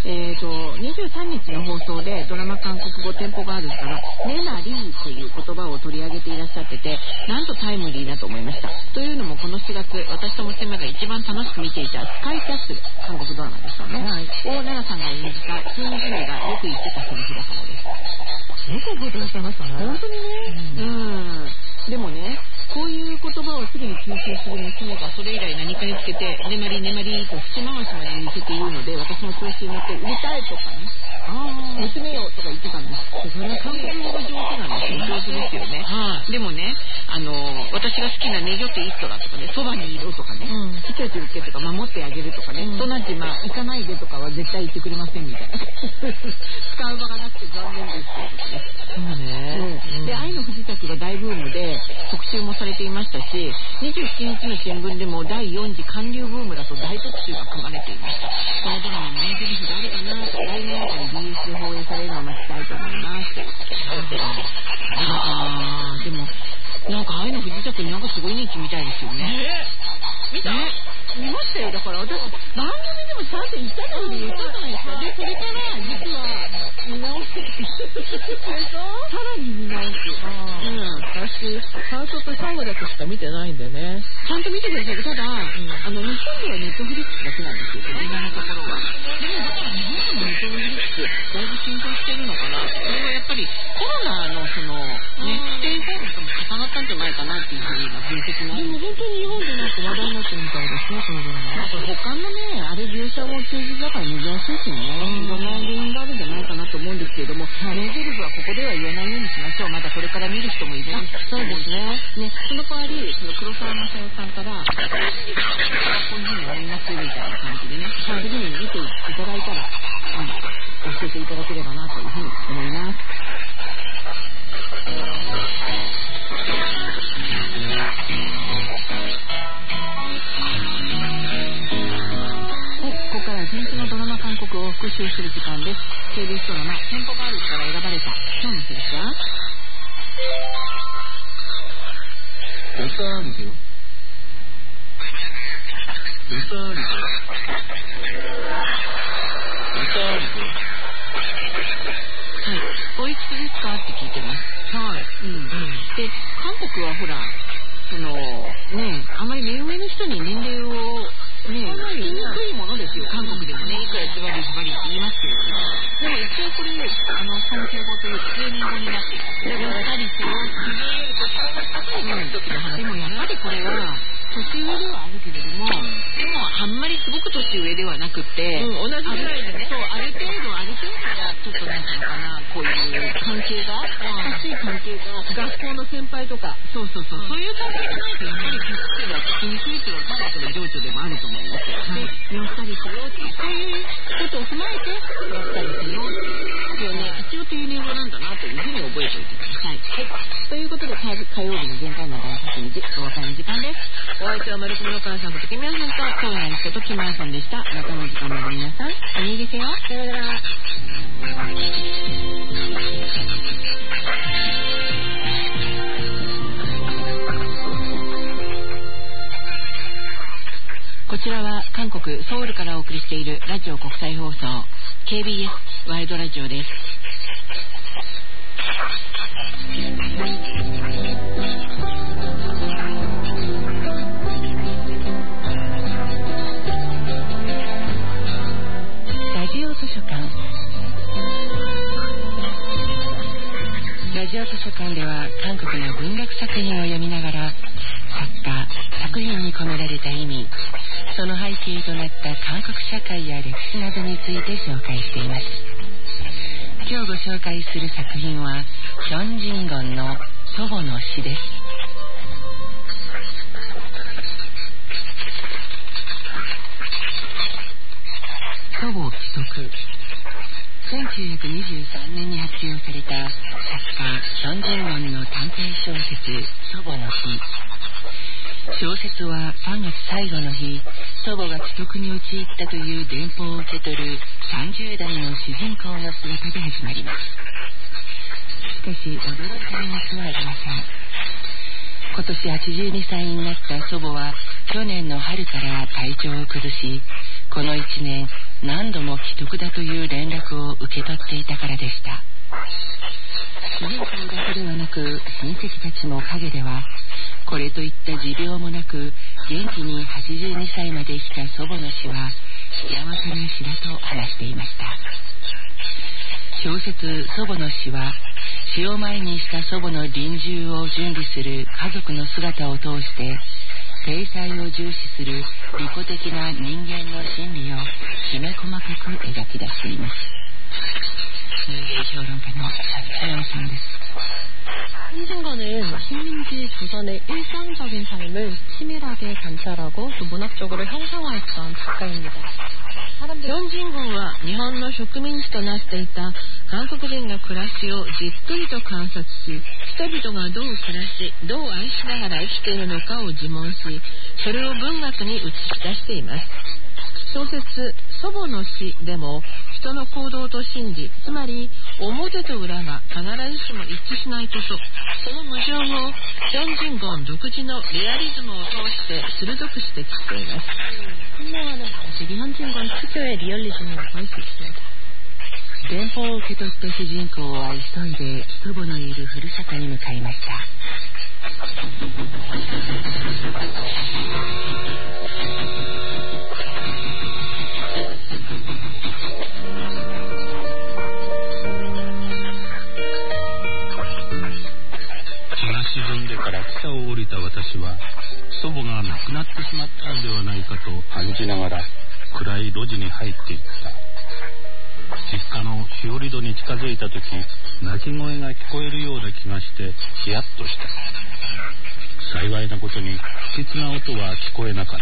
えーと、にじゅうさんにちの放送でドラマ韓国語テンポガールズからネナリーという言葉を取り上げていらっしゃってて、なんとタイムリーだと思いました。というのもこのしがつ、私と娘が一番楽しく見ていたスカイキャッスル、韓国ドラマですよね、はい、大奈々さんが演じたキム・ジミがよく言ってたセリフだからです。 よく覚えてらっしゃいましたね。 本当にね、うん、うん、でもね、こういう言葉をすぐに吸収する娘がそれ以来何かにつけてねまりねまりと節回しまで似せて言うので、私も調子に乗って売りたいとかね、あ娘よとか言ってたんです。それは韓国語が上手なんですよ。上手ですよね、はい、でもね、あの私が好きなねぎょっていい人だとかね、そばにいるとかね、うん、ちょちょってとか守ってあげるとかね、うん、となってまあ行かないでとかは絶対言ってくれませんみたいな使う場がなくて残念ですってことね。そうね、うん、で愛の不時着が大ブームで特集もされていましたし、にじゅうしちにちの新聞でもだいよん次韓流ブームだと大特集が組まれていました。このドラマの名台詞があるかなと、来年あたり ビーエス で放映されるのを待ちたいと思います。あー、でもなんか愛の不時着になんかすごい人気みたいですよね。見た？ね、見ましたよ。だから私番組でもちゃんと言ったのに言ったじゃないですか。でそれから実は見直してさらに見直す。 うん、私ファーストと最後だけしか見てないんでね。 ちゃんと見てください。ただ、うん、あの日本ではネットフリックスだけなんですよ。今のところは。でもだから日本でもネットフリックスだいぶ浸透してるのかな。それはやっぱりコロナのそのねステイホームとも重なったんじゃないかなっていうふうに今分析なんです。でも本当に日本でなんか話題になってるみたいですね、このドラマ。なんか他のねあれ描写も忠実だから珍しいしね、いろんな原因があるんじゃないかなと思うんですけれども、はい、名台詞はここでは言えないようにしましょう。まだこれから見る人もいる。 そうですね。 ね、その代わりその黒沢雅代さんからこういうふうに思いますみたいな感じでね、はい、次に見ていただいたら、うん、教えていただければなというふうに思います。ここからは人気のドラマ韓国を復習する時間です。ケービーエス ドラマテンポガールズから選ばれた今日のセリフはおさーりでおさーりでおさーりで、 はい、おいくつですかって聞いてます。はい、うんうん、で韓国はほらそのねあまり目上の人に年齢をね聞きにくいものですよ。韓国でもねいくらズバリズバリって言いますけれども、でも一応これあの産経語という通年語になっています。でもやはりその自分より年上の方に聞く時の話、でもやっぱりこれは年上ではあるけれども、でもあんまりすごく年上ではなくって、 うん、同じぐらいでね、 そうある程度ある程度はちょっとなんていうのかな、こういう関係が親しい関係が学校の先輩とか、 そうそうそう、うん、そういう関係がないとやっぱり聞くけど聞きにくいというのは韓国の情緒でもあると思いますよ。はい、でやったりしようってそういうことを踏まえてやったりしようっていうね、一応定年語なんだなというふうに覚えておいてください。はい、ということで火曜日の限界までのはちじお別れの時間です。お相手は丸くみの母さんことキムヤさんと今日の人とキムヤさんでした。またの時間まで皆さんおにぎせよ。さよなら。こちらは韓国ソウルからお送りしているラジオ国際放送 ケービーエス ワールドラジオです。ラジオ図書館。ラジオ図書館では韓国の文学作品を読みながら作家、作品に込められた意味、その背景となった韓国社会や歴史などについて紹介しています。今日ご紹介する作品はヒョン・ジンゴンの祖母の詩です。祖母帰国。せんきゅうひゃくにじゅうさんねんに発表された作家ヒョン・ジンゴンの短編小説祖母の日。小説はさんがつ最後の日、祖母が危篤に陥ったという電報を受け取るさんじゅう代の主人公の姿で始まります。しかし驚いた様子はありません。今年はちじゅうにさいになった祖母は去年の春から体調を崩し、このいちねん何度も危篤だという連絡を受け取っていたからでした。主人公だけではなく親戚たちも陰では、これといった持病もなく元気にはちじゅうにさいまで生きた祖母の死は幸せな死だと話していました。小説祖母の死は、死を前にした祖母の臨終を準備する家族の姿を通して体裁を重視する利己的な人間の心理をきめ細かく描き出しています。文芸評論家の佐山さんです。 한순간은 식민지 조선의 일상적인 삶을 치밀하게 관찰하고 또 문학적으로 형상화했던 작가입니다. ヒョンジンゴンは日本の植民地となっていた韓国人の暮らしをじっくりと観察し、人々がどう暮らし、どう愛しながら生きているのかを自問し、それを文学に映し出しています。小説「祖母の死」でも人の行動と心理、つまり表と裏が必ずしも一致しないこと、その矛盾をヒョンジンゴン独自のリアリズムを通して鋭く指摘しています。설명하는 방식이 현진권 특유의 리얼리즘이라고 할 수 있습니다. 電報を受け取った主人公は急いで祖母のいるふるさとに向かいました。 日が沈んでから草を降りた私は、祖母が亡くなってしまったのではないかと感じながら暗い路地に入っていった。実家のしおり戸に近づいた時、泣き声が聞こえるような気がしてヒヤッとした。幸いなことに不吉な音は聞こえなかった。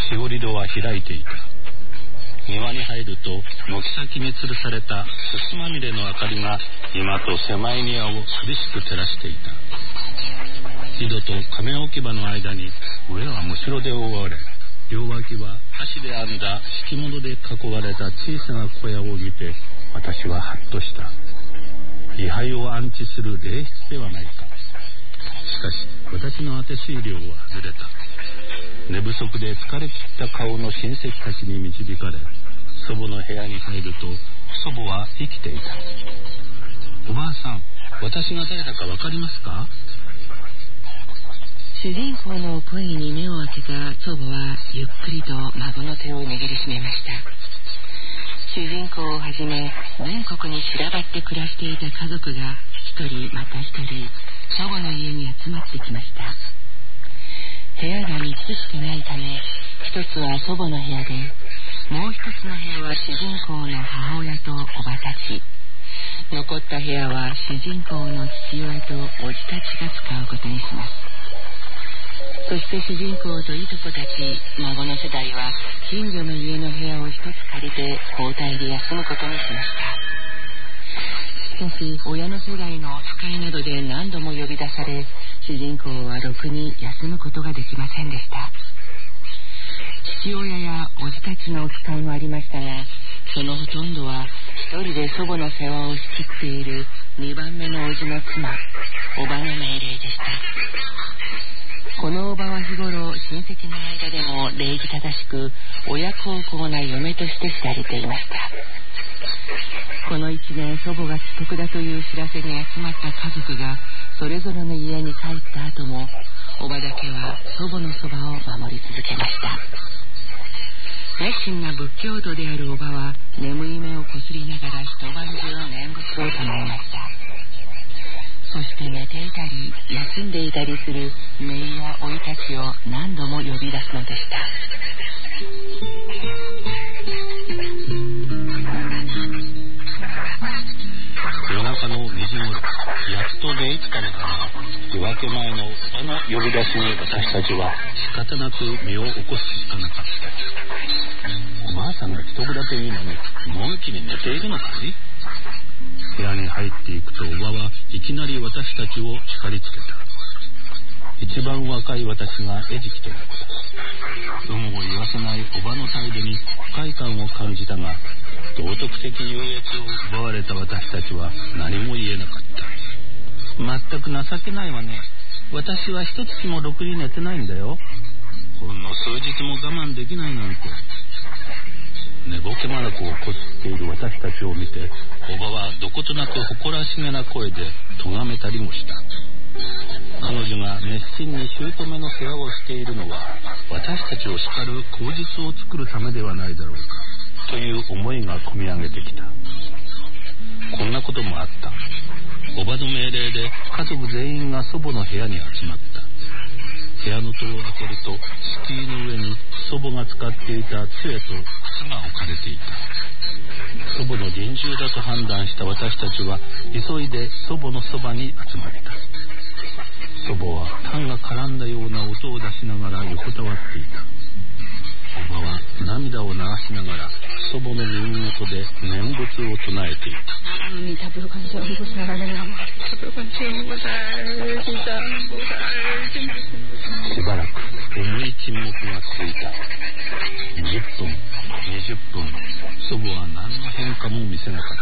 しおり戸は開いていた。庭に入ると軒先に吊るされたすすまみれの明かりが居間と狭い庭を寂しく照らしていた。井戸と亀置き場の間に上はむしろで覆われ、両脇は箸で編んだ敷物で囲われた小さな小屋を見て、私はハッとした。位牌を安置する霊室ではないか。しかし私の当て推量はずれた。寝不足で疲れ切った顔の親戚たちに導かれ、祖母の部屋に入ると祖母は生きていた。おばあさん、私が誰だかわかりますか？ 主人公の声に目を開けた祖母はゆっくりと孫の手を握りしめました。主人公をはじめ全国に散らばって暮らしていた家族が一人また一人祖母の家に集まってきました。部屋がみっつしかないため、一つは祖母の部屋で、もう一つの部屋は主人公の母親とおばたち、残った部屋は主人公の父親とおじたちが使うことにします。そして主人公といとこたち、孫の世代は近所の家の部屋を一つ借りて交代で休むことにしました。しかし親の世代の使いなどで何度も呼び出され、主人公はろくに休むことができませんでした。父親やおじたちの使いもありましたが、そのほとんどは一人で祖母の世話をしきっているにばんめのおじの妻、おばの命令でした。このおばは日頃親戚の間でも礼儀正しく親孝行な嫁として知られていました。この一年祖母が危篤だという知らせに集まった家族がそれぞれの家に帰った後も、おばだけは祖母のそばを守り続けました。熱心な仏教徒であるおばは眠い目をこすりながら一晩中念仏を唱えました。そして寝ていたり休んでいたりする姪や甥たちを何度も呼び出すのでした。 夜中のにじごろ、やっと寝つかれたが、夜明け前のあの呼び出しに私たちは仕方なく身を起こすしかなかった。おばあさんが危篤だというのにのんきに寝ているのかい？部屋に入っていくとおばはいきなり私たちを叱りつけた。一番若い私が餌食ということ。有無を言わせないおばの態度に不快感を感じたが、道徳的優越を奪われた私たちは何も言えなかった。全く情けないわね。私は一月もろくに寝てないんだよ。ほんの数日も我慢できないなんて。 寝ぼけ眼をこすっている私たちを見て、おばはどことなく誇らしげな声で咎めたりもした。彼女が熱心に姑の世話をしているのは、私たちを叱る口実を作るためではないだろうかという思いがこみ上げてきた。こんなこともあった。おばの命令で家族全員が祖母の部屋に集まった。部屋の戸を開けると、敷居の上に祖母が使っていた杖と靴が置かれていた。祖母の臨終だと判断した私たちは急いで祖母のそばに集まった。祖母は痰が絡んだような音を出しながら横たわっていた。おばは涙を流しながら祖母の耳元で念仏を唱えていた。しばらく重い沈黙が続いた。じゅっぷん、にじゅっぷん、祖母は何の変化も見せなかった。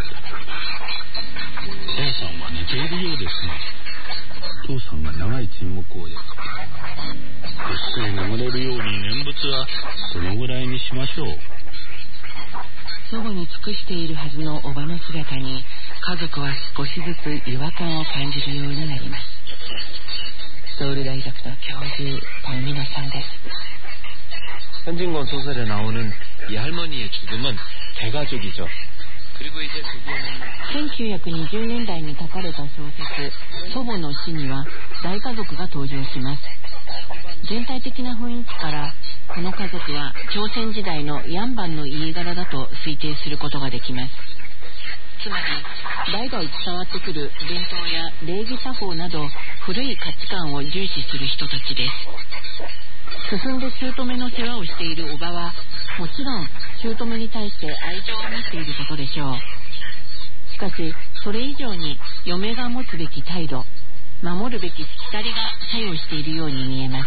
母さんは寝ているようですが、父さんが長い沈黙をやった。ぐっすり眠れるように念仏はそのぐらいにしましょう。 祖母に尽くしているはずのおばの姿に、家族は少しずつ違和感を感じるようになります。ソウル大学の教授박민호さんです。 현진건 소설에 나오는 이 할머니의 죽음은 대가족이죠. 그리고 이제 거기에는 せんきゅうひゃくにじゅうねんだいに書かれた小説祖母の死には大家族が登場します。全体的な雰囲気からこの家族は朝鮮時代のヤンバンの家柄だと推定することができます。つまり代々伝わってくる伝統や礼儀作法など古い価値観を重視する人たちです。進んで姑の世話をしているおばはもちろん姑に対して愛情を持っていることでしょう。しかしそれ以上に嫁が持つべき態度、守るべきしきたりが作用しているように見えます。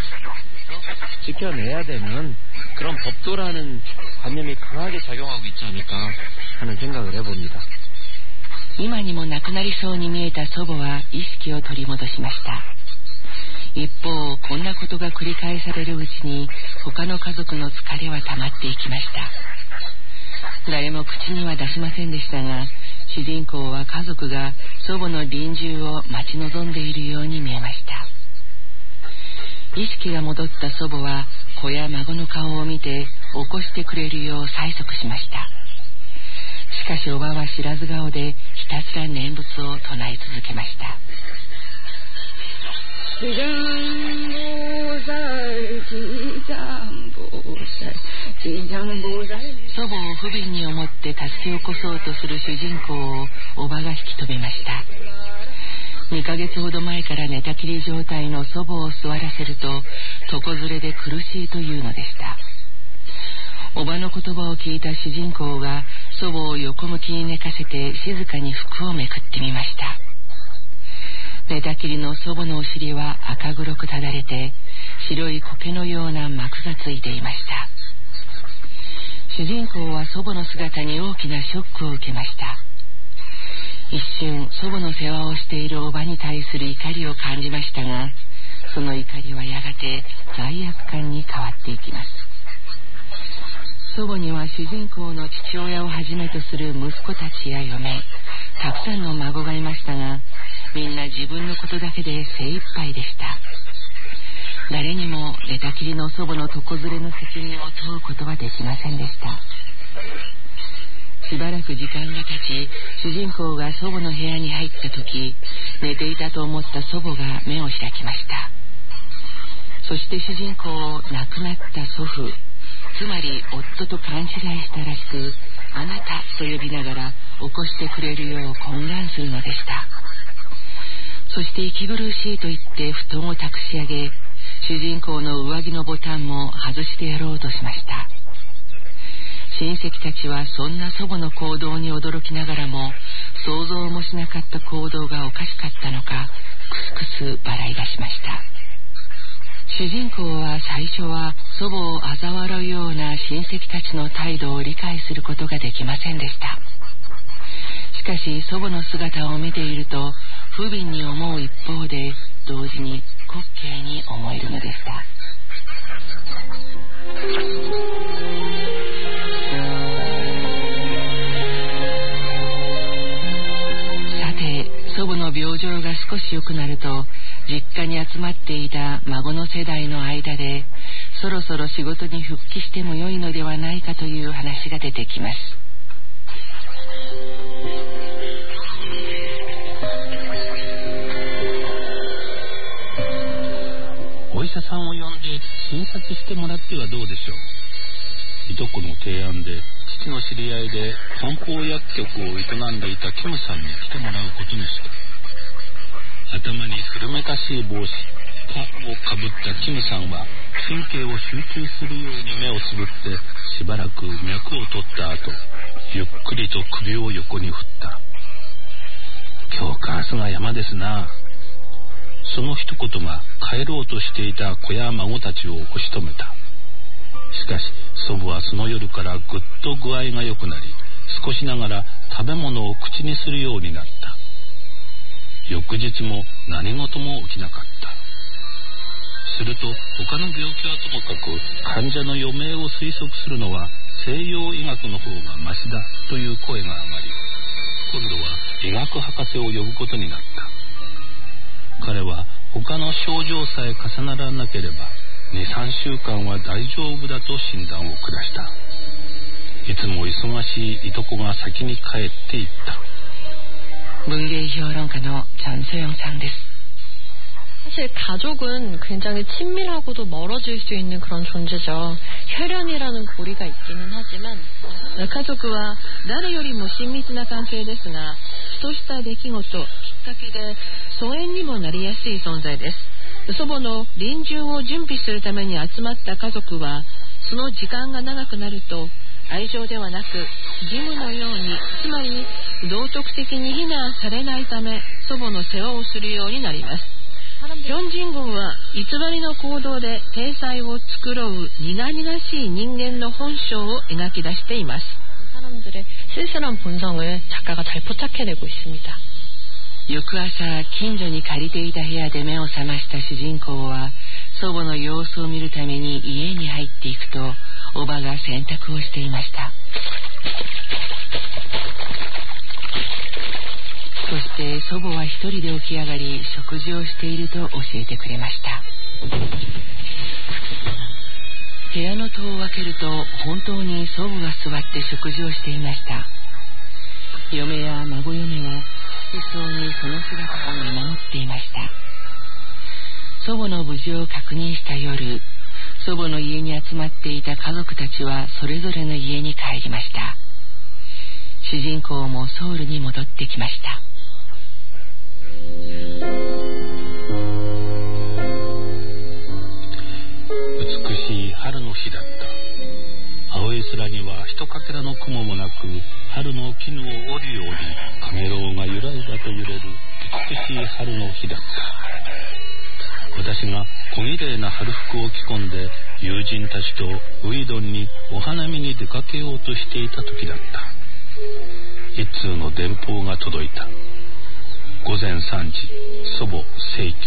지켜내야 되는 그런 법도라는 관념이 강하게 작용하고 있지 않을까 하는 생각을 해봅니다. 今にも亡くなりそうに見えた祖母は意識を取り戻しました。一方、こんなことが繰り返されるうちに他の家族の疲れは溜まっていきました。誰も口には出しませんでしたが、主人公は家族が祖母の臨終を待ち望んでいるように見えました。意識が戻った祖母は子や孫の顔を見て起こしてくれるよう催促しました。しかしおばは知らず顔でひたすら念仏を唱え続けました。祖母を不憫に思って助け起こそうとする主人公をおばが引き止めました。にかげつほど前から寝たきり状態の祖母を座らせると床ずれで苦しいというのでした。おばの言葉を聞いた主人公が祖母を横向きに寝かせて静かに服をめくってみました。寝たきりの祖母のお尻は赤黒くただれて白い苔のような膜がついていました。主人公は祖母の姿に大きなショックを受けました。一瞬祖母の世話をしているおばに対する怒りを感じましたが、その怒りはやがて罪悪感に変わっていきます。祖母には主人公の父親をはじめとする息子たちや嫁、たくさんの孫がいましたが、みんな自分のことだけで精一杯でした。誰にも寝たきりの祖母の床ずれの責任を問うことはできませんでした。しばらく時間が経ち、主人公が祖母の部屋に入った時、寝ていたと思った祖母が目を開きました。そして主人公を亡くなった祖父、つまり夫と勘違いしたらしく、あなたと呼びながら起こしてくれるよう懇願するのでした。そして息苦しいと言って布団を託し上げ、主人公の上着のボタンも外してやろうとしました。親戚たちはそんな祖母の行動に驚きながらも、想像もしなかった行動がおかしかったのか、クスクス笑い出しました。主人公は最初は祖母を嘲笑うような親戚たちの態度を理解することができませんでした。しかし祖母の姿を見ていると不憫に思う一方で同時に滑稽に思えるのでした。 少し良くなると、実家に集まっていた孫の世代の間で、そろそろ仕事に復帰しても良いのではないかという話が出てきます。 お医者さんを呼んで診察してもらってはどうでしょう。いとこの提案で、父の知り合いで漢方薬局を営んでいたキムさんに来てもらうことにした。頭に古めかしい帽子かをかぶったキムさんは、神経を集中するように目をつぶってしばらく脈を取った後、ゆっくりと首を横に振った。今日か明日が山ですな。その一言が帰ろうとしていた子や孫たちを押し止めた。しかし祖母はその夜からぐっと具合が良くなり、少しながら食べ物を口にするようになった。翌日も何事も起きなかった。すると他の病気はともかく、患者の余命を推測するのは西洋医学の方がマシだという声が上がり、今度は医学博士を呼ぶことになった。彼は他の症状さえ重ならなければ にさんしゅうかんは大丈夫だと診断を下した。いつも忙しいいとこが先に帰っていった。 文芸評論家の전소영さんです。 사실 가족은 굉장히 친밀하고도 멀어질 수 있는 그런 존재죠. 혈연이라는 고리가 있기는 하지만 家族は誰よりも親密な関係ですが、ふとした出来事、きっかけで疎遠にもなりやすい存在です。祖母の臨終を準備するために集まった家族は、その時間が長くなると愛情ではなく義務のように、つまり道徳的に非難されないため祖母の世話をするようになります。ヒョンジン軍は偽りの行動で体裁を繕う苦々しい人間の本性を描き出しています。 사람들의 쓸쓸한 본성을 작가가 잘 포착해내고 있습니다. 翌朝、近所に借りていた部屋で目を覚ました主人公は、祖母の様子を見るために家に入っていくと、おばが洗濯をしていました。そして祖母は一人で起き上がり、食事をしていると教えてくれました。部屋の戸を開けると、本当に祖母が座って食事をしていました。嫁や孫嫁は服装にその姿を見守っていました。祖母の無事を確認した夜、祖母の家に集まっていた家族たちはそれぞれの家に帰りました。主人公もソウルに戻ってきました。 美しい春の日だった。青い空にはひとかけらの雲もなく、春の絹を織るようにかげろうが揺らいだと揺れる美しい春の日だった。私が小綺麗な春服を着込んで友人たちとウィドンにお花見に出かけようとしていた時だった。一通の電報が届いた。午前さんじ、祖母逝去。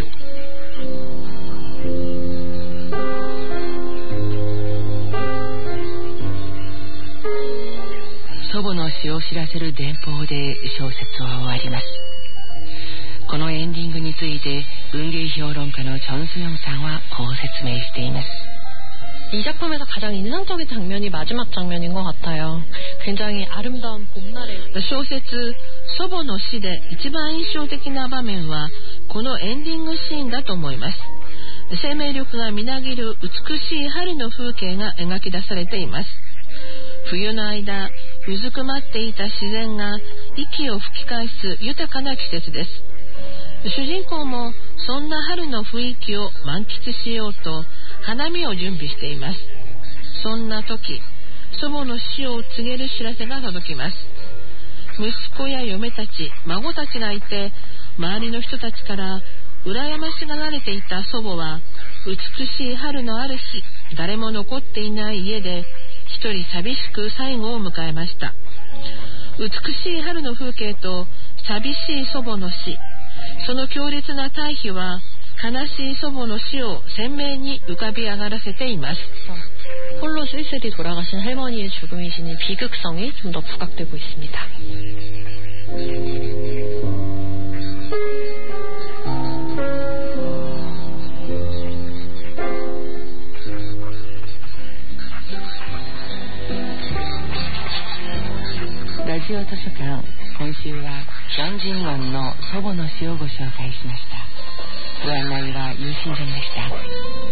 祖母の死を知らせる電報で小説は終わります。このエンディングについて文芸評論家のチョンスヨンさんはこう説明しています。 이 작품에서 가장 인상적인 장면이 마지막 장면인 것 같아요. 굉장히 아름다운 봄날의 小説祖母の死で一番印象的な場面はこのエンディングシーンだと思います。生命力がみなぎる美しい春の風景が描き出されています。冬の間うずくまっていた自然が息を吹き返す豊かな季節です。主人公もそんな春の雰囲気を満喫しようと花見を準備しています。そんな時、祖母の死を告げる知らせが届きます。息子や嫁たち、孫たちがいて、周りの人たちから羨ましがられていた祖母は、美しい春のある日、誰も残っていない家で一人寂しく最後を迎えました。美しい春の風景と寂しい祖母の死、その強烈な対比は悲しい祖母の死を鮮明に浮かび上がらせています。 홀로 쓸쓸히 돌아가신 할머니의 죽음이시니 비극성이 좀 더 부각되고 있습니다. 潮図書館、今週はジョン・ジンゴンの祖母の詩をご紹介しました。ご案内はユーシンジョンでした。